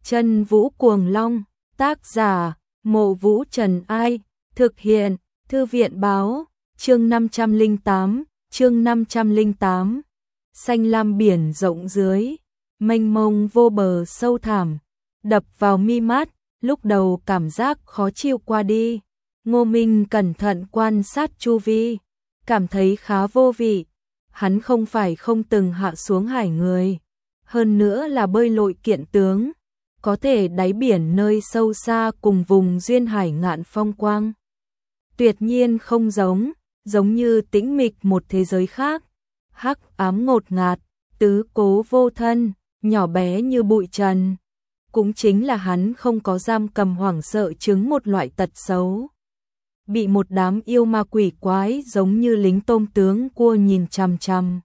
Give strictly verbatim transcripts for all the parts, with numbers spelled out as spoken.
Chân Vũ Cuồng Long, tác giả, Mộ Vũ Trần Ai, thực hiện, Thư viện Báo, chương năm trăm lẻ tám, chương năm trăm lẻ tám. Xanh lam biển rộng dưới, mênh mông vô bờ sâu thẳm, đập vào mi mắt, lúc đầu cảm giác khó chịu qua đi. Ngô Minh cẩn thận quan sát chu vi, cảm thấy khá vô vị. Hắn không phải không từng hạ xuống hải người, hơn nữa là bơi lội kiện tướng, có thể đáy biển nơi sâu xa cùng vùng duyên hải ngạn phong quang. Tuyệt nhiên không giống, giống như tĩnh mịch một thế giới khác, hắc ám ngột ngạt, tứ cố vô thân, nhỏ bé như bụi trần. Cũng chính là hắn không có giam cầm hoảng sợ chứng một loại tật xấu. Bị một đám yêu ma quỷ quái giống như lính tôm tướng cua nhìn chằm chằm,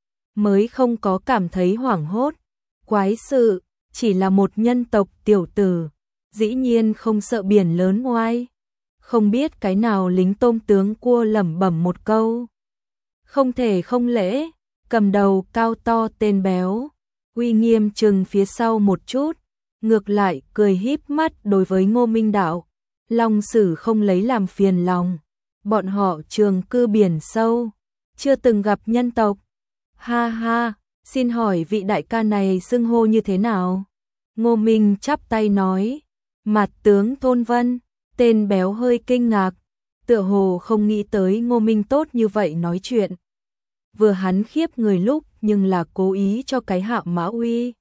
mới không có cảm thấy hoảng hốt. Quái sự, chỉ là một nhân tộc tiểu tử, dĩ nhiên không sợ biển lớn oai. Không biết cái nào lính tôm tướng cua lẩm bẩm một câu. Không thể không lễ, cầm đầu cao to tên béo, uy nghiêm chừng phía sau một chút, ngược lại cười híp mắt đối với Ngô Minh đạo. Long Sử không lấy làm phiền lòng, bọn họ trường cư biển sâu, chưa từng gặp nhân tộc. Ha ha, xin hỏi vị đại ca này xưng hô như thế nào? Ngô Minh chắp tay nói, Mặt tướng Thôn Vân. Tên béo hơi kinh ngạc, tựa hồ không nghĩ tới Ngô Minh tốt như vậy nói chuyện. Vừa hắn khiếp người lúc nhưng là cố ý cho cái hạ mã uy.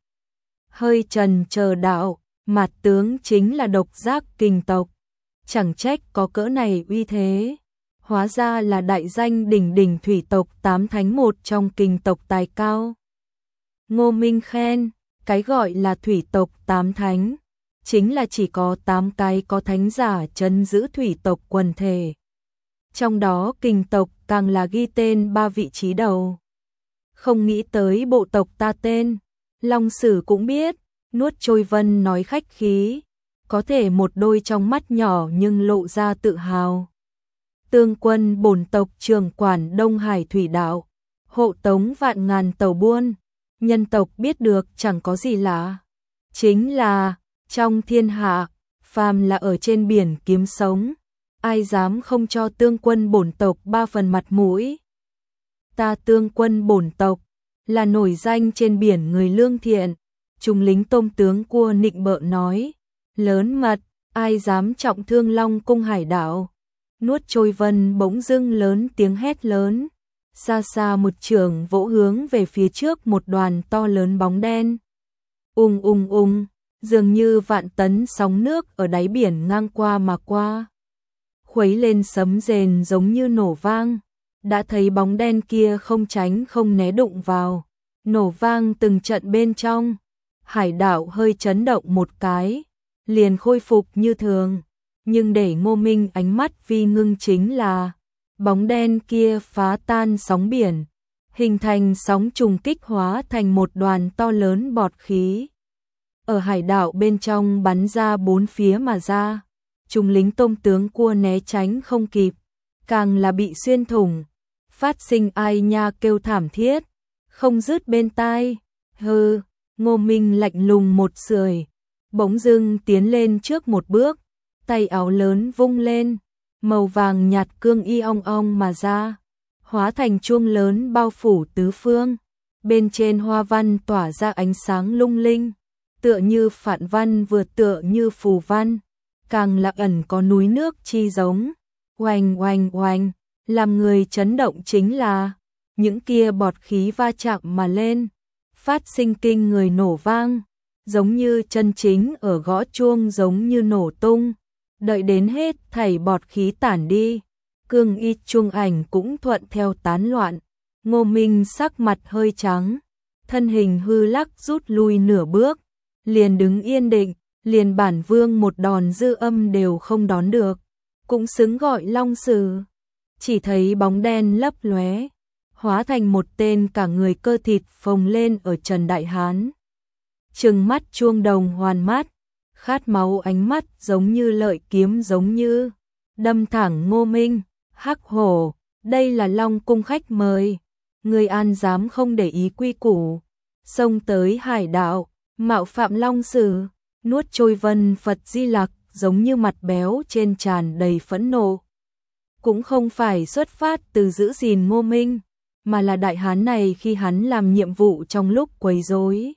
Hơi trần chờ đạo, Mặt tướng chính là độc giác kình tộc. Chẳng trách có cỡ này uy thế. Hóa ra là đại danh đỉnh đỉnh thủy tộc tám thánh một trong kình tộc tài cao. Ngô Minh khen, cái gọi là thủy tộc tám thánh, chính là chỉ có tám cái có thánh giả trấn giữ thủy tộc quần thể. Trong đó kình tộc càng là ghi tên ba vị trí đầu. Không nghĩ tới bộ tộc ta tên, Long Sử cũng biết, nuốt trôi vân nói khách khí. Có thể một đôi trong mắt nhỏ nhưng lộ ra tự hào. Tương quân bổn tộc trưởng quản Đông Hải thủy đạo, hộ tống vạn ngàn tàu buôn, nhân tộc biết được chẳng có gì lạ. Chính là, trong thiên hạ, phàm là ở trên biển kiếm sống, ai dám không cho tương quân bổn tộc ba phần mặt mũi. Ta tương quân bổn tộc, là nổi danh trên biển người lương thiện, trung lính tôm tướng cua nịnh bợ nói. Lớn mật, ai dám trọng thương Long cung hải đảo. Nuốt trôi vân bỗng dưng lớn tiếng hét lớn. Xa xa một trường vỗ hướng về phía trước một đoàn to lớn bóng đen. Ung ung ung, dường như vạn tấn sóng nước ở đáy biển ngang qua mà qua. Khuấy lên sấm rền giống như nổ vang. Đã thấy bóng đen kia không tránh không né đụng vào. Nổ vang từng trận bên trong. Hải đảo hơi chấn động một cái, liền khôi phục như thường, nhưng để Ngô Minh ánh mắt vi ngưng chính là bóng đen kia phá tan sóng biển, hình thành sóng trùng kích hóa thành một đoàn to lớn bọt khí. Ở hải đảo bên trong bắn ra bốn phía mà ra, trung lính tôm tướng cua né tránh không kịp, càng là bị xuyên thủng, phát sinh ai nha kêu thảm thiết, không dứt bên tai. Hừ, Ngô Minh lạnh lùng một sưởi, bỗng dưng tiến lên trước một bước, tay áo lớn vung lên, màu vàng nhạt cương y ong ong mà ra, hóa thành chuông lớn bao phủ tứ phương, bên trên hoa văn tỏa ra ánh sáng lung linh, tựa như phạn văn vừa tựa như phù văn, càng là ẩn có núi nước chi giống. Oanh oanh oanh, làm người chấn động chính là những kia bọt khí va chạm mà lên, phát sinh kinh người nổ vang, giống như chân chính ở gõ chuông giống như nổ tung. Đợi đến hết thảy bọt khí tản đi, cương y chuông ảnh cũng thuận theo tán loạn. Ngô Minh sắc mặt hơi trắng, thân hình hư lắc rút lui nửa bước, liền đứng yên định, liền bản vương một đòn dư âm đều không đón được, cũng xứng gọi Long Sử. Chỉ thấy bóng đen lấp lóe, hóa thành một tên cả người cơ thịt phồng lên ở Trần Đại Hán. Trừng mắt chuông đồng hoàn mắt, khát máu ánh mắt giống như lợi kiếm giống như đâm thẳng Ngô Minh. Hắc hổ, đây là Long cung khách mời, người an dám không để ý quy củ, xông tới hải đạo, mạo phạm Long Sử. Nuốt trôi vân Phật Di Lặc giống như mặt béo trên tràn đầy phẫn nộ. Cũng không phải xuất phát từ giữ gìn Ngô Minh, mà là đại hán này khi hắn làm nhiệm vụ trong lúc quấy rối.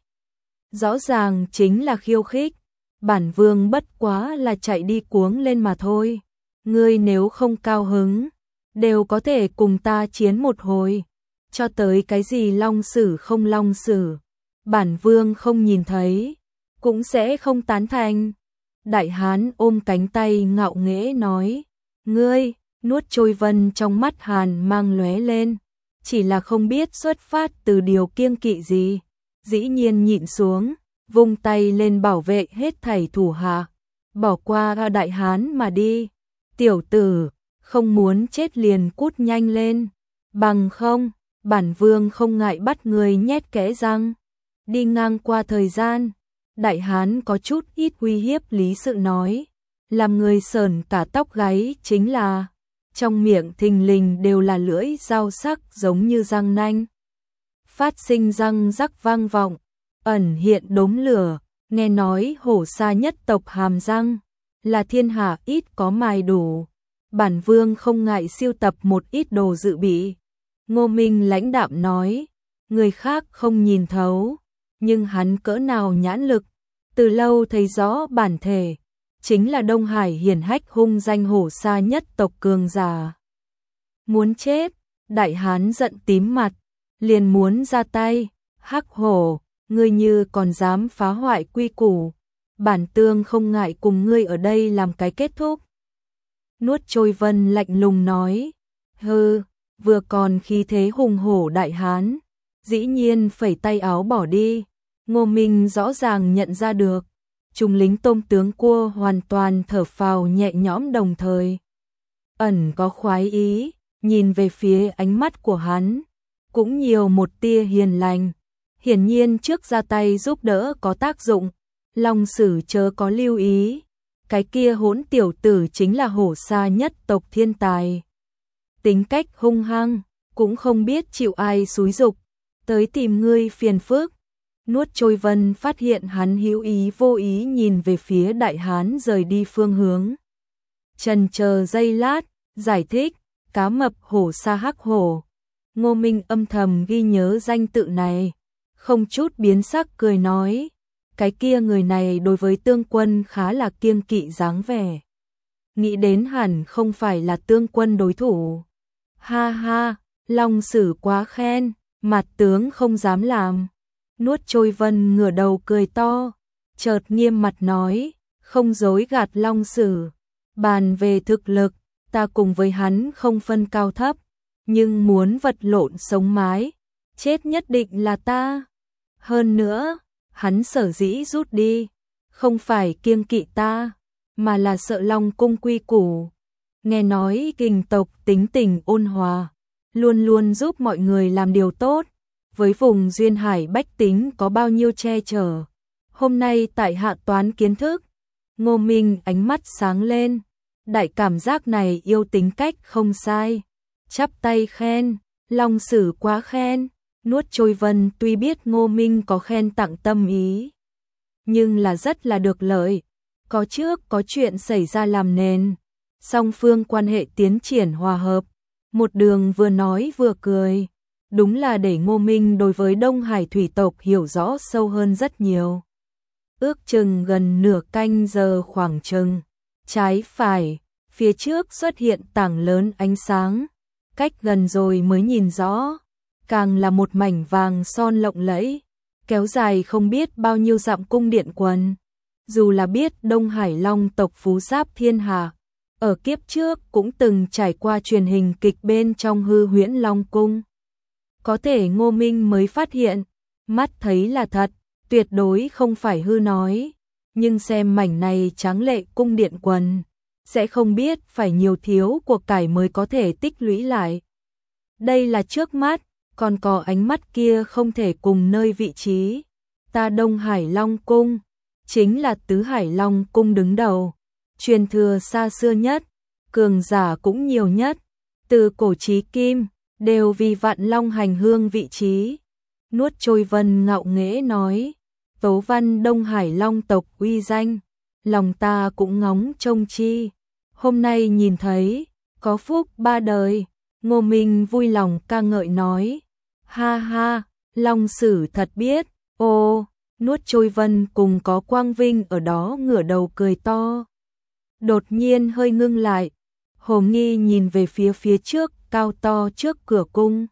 Rõ ràng chính là khiêu khích, bản vương bất quá là chạy đi cuống lên mà thôi. Ngươi nếu không cao hứng, đều có thể cùng ta chiến một hồi, cho tới cái gì long sử không long sử, bản vương không nhìn thấy, cũng sẽ không tán thành. Đại hán ôm cánh tay ngạo nghễ nói, ngươi, nuốt trôi vân trong mắt hàn mang lóe lên, chỉ là không biết xuất phát từ điều kiêng kỵ gì, dĩ nhiên nhịn xuống, vung tay lên bảo vệ hết thảy thủ hạ, bỏ qua đại hán mà đi. Tiểu tử, không muốn chết liền cút nhanh lên, bằng không, bản vương không ngại bắt người nhét kẽ răng. Đi ngang qua thời gian, đại hán có chút ít uy hiếp lý sự nói, làm người sờn cả tóc gáy chính là, trong miệng thình lình đều là lưỡi dao sắc giống như răng nanh. Phát sinh răng rắc vang vọng, ẩn hiện đốm lửa, nghe nói hổ sa nhất tộc hàm răng, là thiên hạ ít có mài đủ. Bản vương không ngại siêu tập một ít đồ dự bị. Ngô Minh lãnh đạm nói, người khác không nhìn thấu, nhưng hắn cỡ nào nhãn lực, từ lâu thấy rõ bản thể, chính là Đông Hải hiển hách hung danh hổ sa nhất tộc cường giả. Muốn chết, đại hán giận tím mặt, liền muốn ra tay, hắc hổ, ngươi như còn dám phá hoại quy củ, bản tương không ngại cùng ngươi ở đây làm cái kết thúc. Nuốt trôi vân lạnh lùng nói, hừ, vừa còn khí thế hùng hổ đại hán, dĩ nhiên phẩy tay áo bỏ đi. Ngô Minh rõ ràng nhận ra được, trung lính tôm tướng cua hoàn toàn thở phào nhẹ nhõm đồng thời. Ẩn có khoái ý, nhìn về phía ánh mắt của hắn, cũng nhiều một tia hiền lành. Hiển nhiên trước ra tay giúp đỡ có tác dụng, long sử chớ có lưu ý. Cái kia hỗn tiểu tử chính là hổ sa nhất tộc thiên tài. Tính cách hung hăng, cũng không biết chịu ai xúi dục, tới tìm ngươi phiền phức. Nuốt trôi vân phát hiện hắn hữu ý vô ý nhìn về phía đại hán rời đi phương hướng. Chần chờ giây lát, giải thích, cá mập hổ sa hắc hổ. Ngô Minh âm thầm ghi nhớ danh tự này, không chút biến sắc cười nói, cái kia người này đối với Tương Quân khá là kiêng kỵ dáng vẻ. Nghĩ đến hẳn không phải là Tương Quân đối thủ. Ha ha, long sử quá khen, mặt tướng không dám làm. Nuốt trôi vân ngửa đầu cười to, chợt nghiêm mặt nói, không dối gạt long sử. Bàn về thực lực, ta cùng với hắn không phân cao thấp, nhưng muốn vật lộn sống mái, chết nhất định là ta. Hơn nữa, hắn sở dĩ rút đi, không phải kiêng kỵ ta, mà là sợ Long cung quy củ. Nghe nói kình tộc tính tình ôn hòa, luôn luôn giúp mọi người làm điều tốt, với vùng duyên hải bách tính có bao nhiêu che chở. Hôm nay tại hạ toán kiến thức, Ngô Minh ánh mắt sáng lên, đại cảm giác này yêu tính cách không sai. Chắp tay khen, long sử quá khen. Nuốt trôi vân tuy biết Ngô Minh có khen tặng tâm ý, nhưng là rất là được lợi. Có trước có chuyện xảy ra làm nền, song phương quan hệ tiến triển hòa hợp, một đường vừa nói vừa cười. Đúng là để Ngô Minh đối với Đông Hải thủy tộc hiểu rõ sâu hơn rất nhiều. Ước chừng gần nửa canh giờ khoảng chừng, trái phải, phía trước xuất hiện tảng lớn ánh sáng, cách gần rồi mới nhìn rõ, càng là một mảnh vàng son lộng lẫy, kéo dài không biết bao nhiêu dặm cung điện quần. Dù là biết Đông Hải Long tộc phú giáp thiên hạ, ở kiếp trước cũng từng trải qua truyền hình kịch bên trong hư huyễn Long cung. Có thể Ngô Minh mới phát hiện, mắt thấy là thật, tuyệt đối không phải hư nói, nhưng xem mảnh này tráng lệ cung điện quần, sẽ không biết phải nhiều thiếu của cải mới có thể tích lũy lại. Đây là trước mắt, còn có ánh mắt kia không thể cùng nơi vị trí. Ta Đông Hải Long cung, chính là Tứ Hải Long cung đứng đầu, truyền thừa xa xưa nhất, cường giả cũng nhiều nhất, từ cổ chí kim, đều vì vạn long hành hương vị trí. Nuốt trôi vân ngạo nghễ nói, tố văn Đông Hải Long tộc uy danh, lòng ta cũng ngóng trông chi. Hôm nay nhìn thấy, có phúc ba đời, Ngô Minh vui lòng ca ngợi nói. Ha ha, Long Sử thật biết, ô, Nuốt Trôi Vân cùng có Quang Vinh ở đó ngửa đầu cười to. Đột nhiên hơi ngưng lại, Hồ Nghi nhìn về phía phía trước, cao to trước cửa cung.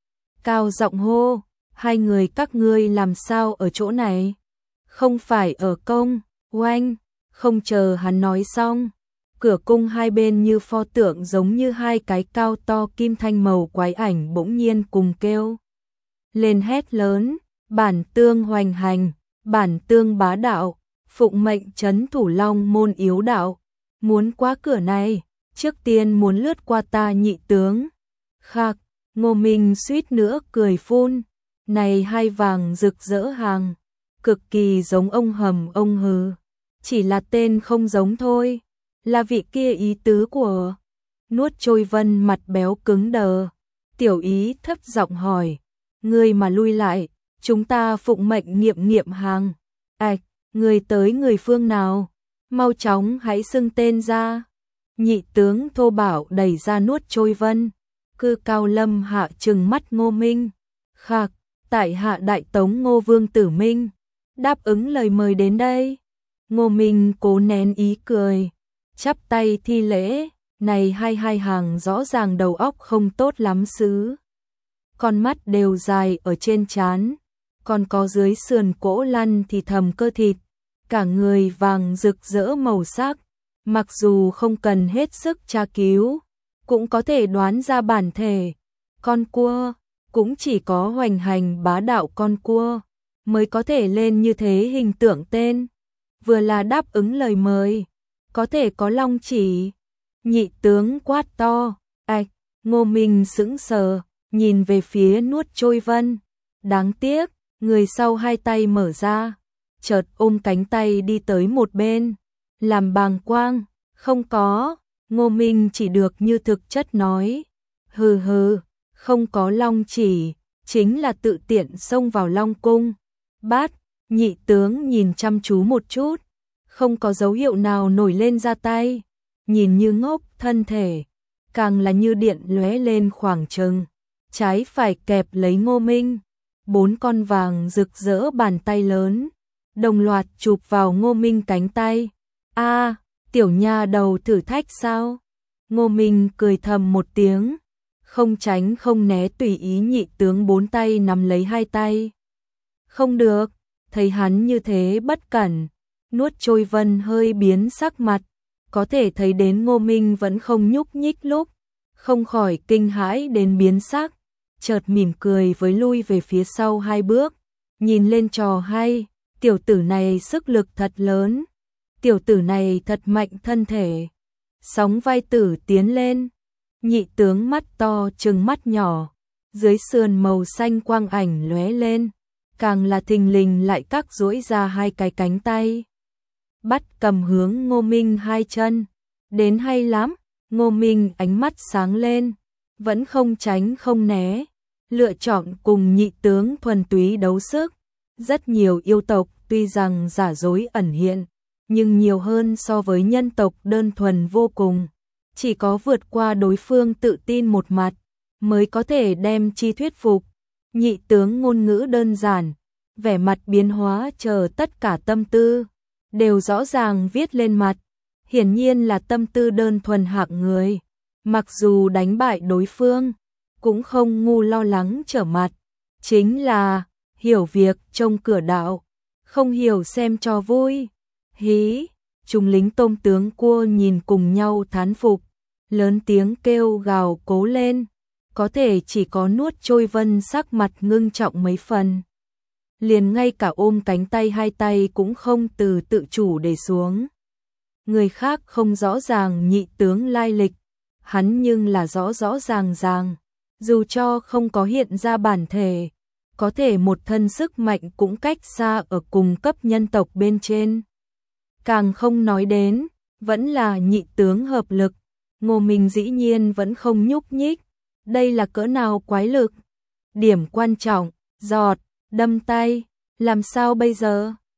Cao giọng hô, hai người các ngươi làm sao ở chỗ này? Không phải ở công, oanh, không chờ hắn nói xong. Cửa cung hai bên như pho tượng giống như hai cái cao to kim thanh màu quái ảnh bỗng nhiên cùng kêu. Lên hét lớn, bản tương hoành hành, bản tương bá đạo, phụng mệnh trấn thủ Long môn yếu đạo. Muốn qua cửa này, trước tiên muốn lướt qua ta nhị tướng. Khạc, Ngô Minh suýt nữa cười phun. Này hai vàng rực rỡ hàng, cực kỳ giống ông Hầm ông Hừ. Chỉ là tên không giống thôi. Là vị kia ý tứ của. Nuốt Trôi Vân mặt béo cứng đờ. Tiểu Ý thấp giọng hỏi. Ngươi mà lui lại, chúng ta phụng mệnh nghiệm nghiệm hàng. Ảch, người tới người phương nào? Mau chóng hãy xưng tên ra. Nhị tướng thô bảo đẩy ra Nuốt Trôi Vân. Cư Cao Lâm hạ trừng mắt Ngô Minh. Khạc, tại hạ đại tống Ngô Vương Tử Minh. Đáp ứng lời mời đến đây. Ngô Minh cố nén ý cười. Chắp tay thi lễ. Này hai hai hàng rõ ràng đầu óc không tốt lắm xứ. Con mắt đều dài ở trên trán, còn có dưới sườn cổ lăn thì thầm cơ thịt, cả người vàng rực rỡ màu sắc, mặc dù không cần hết sức tra cứu, cũng có thể đoán ra bản thể. Con cua, cũng chỉ có hoành hành bá đạo con cua, mới có thể lên như thế hình tượng tên, vừa là đáp ứng lời mời, có thể có long chỉ. Nhị tướng quát to, ạch, Ngô Minh sững sờ. Nhìn về phía Nuốt Trôi Vân, đáng tiếc, người sau hai tay mở ra, chợt ôm cánh tay đi tới một bên, làm bàng quang, không có, Ngô Minh chỉ được như thực chất nói, hừ hừ, không có long chỉ, chính là tự tiện xông vào Long cung. Bát, nhị tướng nhìn chăm chú một chút, không có dấu hiệu nào nổi lên ra tay, nhìn như ngốc thân thể, càng là như điện lóe lên khoảng chừng. Trái phải kẹp lấy Ngô Minh, bốn con vàng rực rỡ bàn tay lớn, đồng loạt chụp vào Ngô Minh cánh tay. A, tiểu nha đầu thử thách sao? Ngô Minh cười thầm một tiếng, không tránh không né tùy ý nhị tướng bốn tay nắm lấy hai tay. Không được, thấy hắn như thế bất cẩn, Nuốt Trôi Vân hơi biến sắc mặt, có thể thấy đến Ngô Minh vẫn không nhúc nhích lúc, không khỏi kinh hãi đến biến sắc. Chợt mỉm cười với lui về phía sau hai bước, nhìn lên trò hay, tiểu tử này sức lực thật lớn, tiểu tử này thật mạnh thân thể. Sóng vai tử tiến lên, nhị tướng mắt to trừng mắt nhỏ, dưới sườn màu xanh quang ảnh lóe lên, càng là thình lình lại các duỗi ra hai cái cánh tay. Bắt cầm hướng Ngô Minh hai chân, đến hay lắm, Ngô Minh ánh mắt sáng lên, vẫn không tránh không né. Lựa chọn cùng nhị tướng thuần túy đấu sức. Rất nhiều yêu tộc tuy rằng giả dối ẩn hiện, nhưng nhiều hơn so với nhân tộc đơn thuần vô cùng. Chỉ có vượt qua đối phương tự tin một mặt, mới có thể đem chi thuyết phục. Nhị tướng ngôn ngữ đơn giản, vẻ mặt biến hóa chờ tất cả tâm tư, đều rõ ràng viết lên mặt. Hiển nhiên là tâm tư đơn thuần hạng người. Mặc dù đánh bại đối phương, cũng không ngu lo lắng trở mặt, chính là hiểu việc trông cửa đạo, không hiểu xem cho vui. Hí, chúng lính tôm tướng cua nhìn cùng nhau thán phục, lớn tiếng kêu gào cố lên, có thể chỉ có Nuốt Trôi Vân sắc mặt ngưng trọng mấy phần. Liền ngay cả ôm cánh tay hai tay cũng không từ tự chủ để xuống. Người khác không rõ ràng nhị tướng lai lịch, hắn nhưng là rõ rõ ràng ràng. Dù cho không có hiện ra bản thể, có thể một thân sức mạnh cũng cách xa ở cùng cấp nhân tộc bên trên. Càng không nói đến, vẫn là nhị tướng hợp lực, Ngô Minh dĩ nhiên vẫn không nhúc nhích. Đây là cỡ nào quái lực? Điểm quan trọng, giọt, đâm tay, làm sao bây giờ?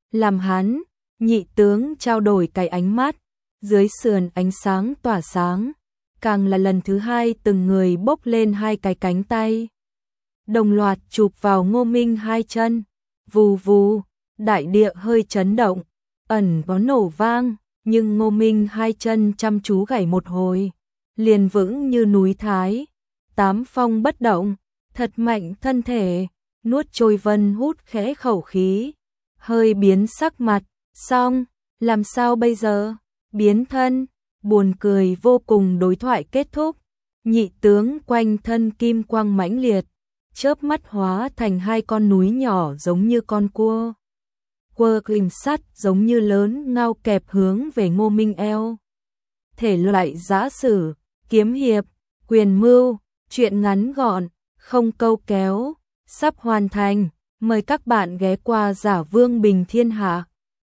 làm hắn, nhị tướng trao đổi cái ánh mắt, dưới sườn ánh sáng tỏa sáng, càng là lần thứ hai từng người bốc lên hai cái cánh tay. Đồng loạt chụp vào Ngô Minh hai chân, vù vù, đại địa hơi chấn động, ẩn có nổ vang, nhưng Ngô Minh hai chân chăm chú gảy một hồi, liền vững như núi Thái, tám phong bất động, thật mạnh thân thể, nuốt trôi Vân hút khẽ khẩu khí, hơi biến sắc mặt, xong, làm sao bây giờ, biến thân, buồn cười vô cùng. Đối thoại kết thúc, nhị tướng quanh thân kim quang mãnh liệt, chớp mắt hóa thành hai con núi nhỏ giống như con cua. Quơ kìm sắt giống như lớn ngao kẹp hướng về Ngô Minh eo. Thể loại giã sử, kiếm hiệp, quyền mưu, truyện ngắn gọn, không câu kéo, sắp hoàn thành. Mời các bạn ghé qua Giả Vương Bình Thiên Hạ.